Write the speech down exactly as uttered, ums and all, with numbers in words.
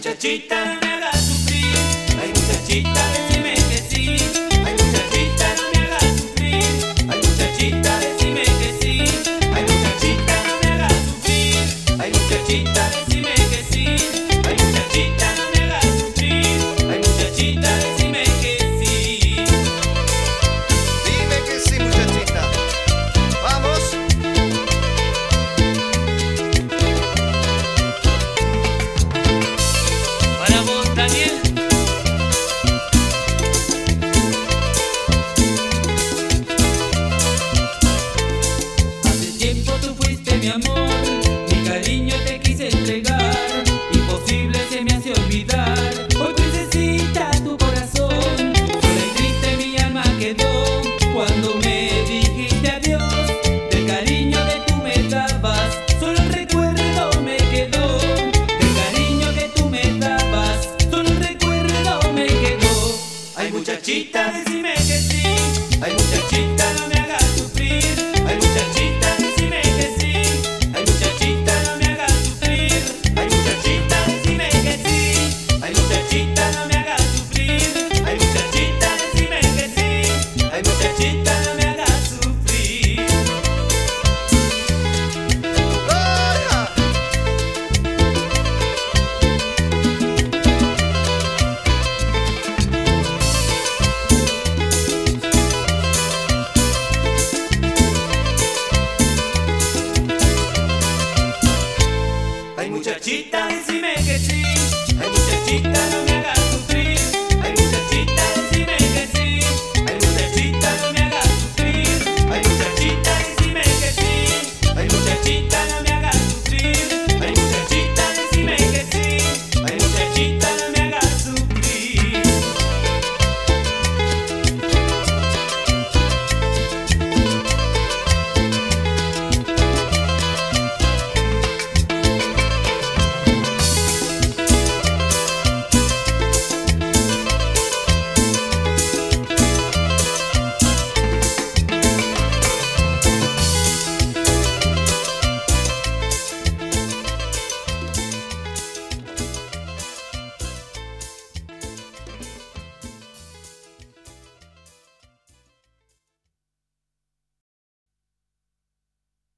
muchachita, no me hagas sufrir. Ay, muchachita, decime que sí. Ay, muchachita, no me hagas sufrir. Ay, muchachita, decime que sí. Ay, muchachita, no me hagas sufrir. Ay, muchachita, decime que sí. Ay, muchachita, no me hagas sufrir. Ay, muchachita, decime que sí. Dime que sí, muchachita. Vamos. Para vos, Daniel. Hace tiempo tú fuiste mi amor, mi cariño te quise entregar. Imposible se me hace olvidar. Hoy necesita tu corazón. Sola y triste mi alma quedó cuando me dijiste adiós. Del cariño que tú me dabas, solo el recuerdo me quedó. Del cariño que tú me dabas, solo el recuerdo me quedó. Ay, muchachita, decime que sí. Ay, muchachita, no me hagas sufrir. Ay, muchachita, decime que sí. Ay, muchachita, no me hagas sufrir. Ay, muchachita, decime que sí. Ay, muchachita, no me hagas sufrir. Ay, muchachita, decime que sí. Ay, muchachita, no me hagas sufrir. ¡Hola! Ay, muchachita, decime que sí. Ay, muchachita, no